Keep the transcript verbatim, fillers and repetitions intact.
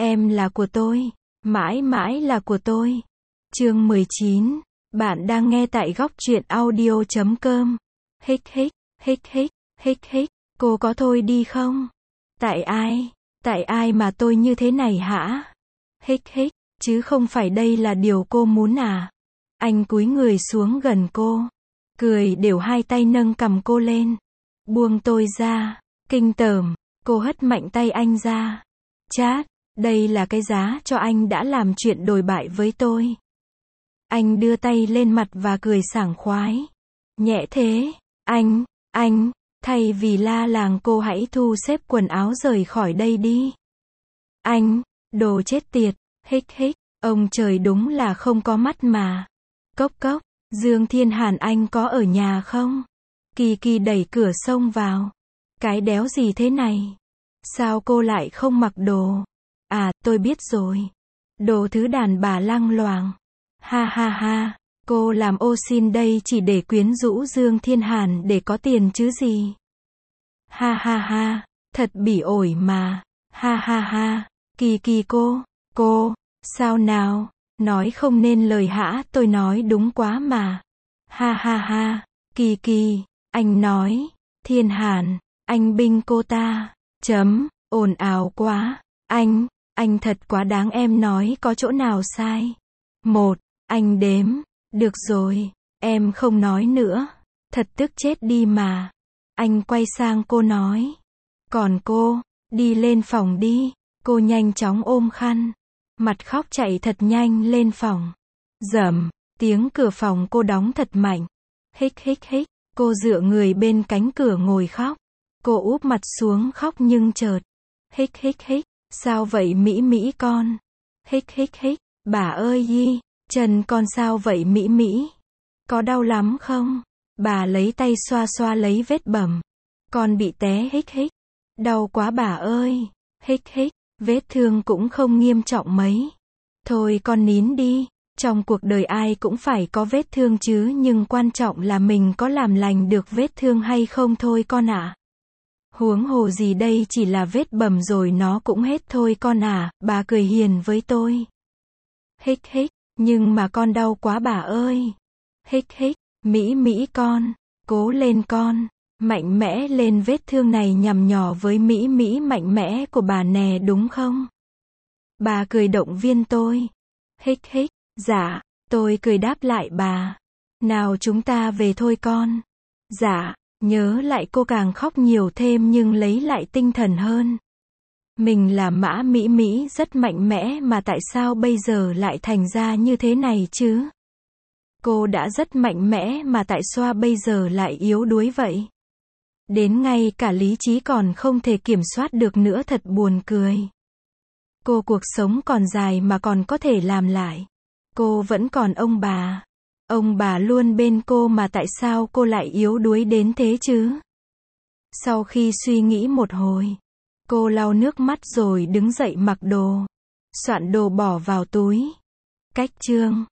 Em là của tôi. Mãi mãi là của tôi. Chương mười chín. Bạn đang nghe tại góc truyện audio chấm com. Hích hích, hích hích, hích hích. Cô có thôi đi không? Tại ai? Tại ai mà tôi như thế này hả? Hích hích, chứ không phải đây là điều cô muốn à? Anh cúi người xuống gần cô. Cười đều hai tay nâng cầm cô lên. Buông tôi ra. Kinh tởm. Cô hất mạnh tay anh ra. Chát, đây là cái giá cho anh đã làm chuyện đồi bại với tôi. Anh đưa tay lên mặt và cười sảng khoái. Nhẹ thế, anh, anh, thay vì la làng cô hãy thu xếp quần áo rời khỏi đây đi. Anh, đồ chết tiệt, hích hích, ông trời đúng là không có mắt mà. Cốc cốc, Dương Thiên Hàn anh có ở nhà không? Kỳ Kỳ đẩy cửa xông vào. Cái đéo gì thế này? Sao cô lại không mặc đồ? À, tôi biết rồi. Đồ thứ đàn bà lăng loàng. Ha ha ha, cô làm ô xin đây chỉ để quyến rũ Dương Thiên Hàn để có tiền chứ gì. Ha ha ha, thật bỉ ổi mà. Ha ha ha, Kỳ Kỳ cô, cô, sao nào, nói không nên lời hả, tôi nói đúng quá mà. Ha ha ha, Kỳ Kỳ, anh nói, Thiên Hàn, anh binh cô ta, chấm, ồn ào quá, anh, anh thật quá đáng em nói có chỗ nào sai. Một, anh đếm, được rồi, em không nói nữa, thật tức chết đi mà. Anh quay sang cô nói, còn cô, đi lên phòng đi, cô nhanh chóng ôm khăn, mặt khóc chạy thật nhanh lên phòng. Rầm, tiếng cửa phòng cô đóng thật mạnh. Hích hích hích, cô dựa người bên cánh cửa ngồi khóc. Cô úp mặt xuống khóc nhưng chợt. Hích hích hích, sao vậy Mỹ Mỹ con? Hích hích hích, bà ơi yi, chân con sao vậy Mỹ Mỹ? Có đau lắm không? Bà lấy tay xoa xoa lấy vết bầm. Con bị té hích hích. Đau quá bà ơi. Hích hích, vết thương cũng không nghiêm trọng mấy. Thôi con nín đi. Trong cuộc đời ai cũng phải có vết thương chứ, nhưng quan trọng là mình có làm lành được vết thương hay không thôi con ạ. À. Huống hồ gì đây chỉ là vết bầm rồi nó cũng hết thôi con à, bà cười hiền với tôi. Hích hích, nhưng mà con đau quá bà ơi. Hích hích, Mỹ Mỹ con, cố lên con, mạnh mẽ lên vết thương này nhằm nhỏ với Mỹ Mỹ mạnh mẽ của bà nè đúng không? Bà cười động viên tôi. Hích hích, dạ, tôi cười đáp lại bà. Nào chúng ta về thôi con. Dạ, nhớ lại cô càng khóc nhiều thêm nhưng lấy lại tinh thần hơn. Mình là Mã Mỹ Mỹ rất mạnh mẽ mà tại sao bây giờ lại thành ra như thế này chứ? Cô đã rất mạnh mẽ mà tại sao bây giờ lại yếu đuối vậy? Đến ngay cả lý trí còn không thể kiểm soát được nữa thật buồn cười. Cô cuộc sống còn dài mà còn có thể làm lại. Cô vẫn còn ông bà. Ông bà luôn bên cô mà tại sao cô lại yếu đuối đến thế chứ? Sau khi suy nghĩ một hồi, cô lau nước mắt rồi đứng dậy mặc đồ. Soạn đồ bỏ vào túi. Cách chương.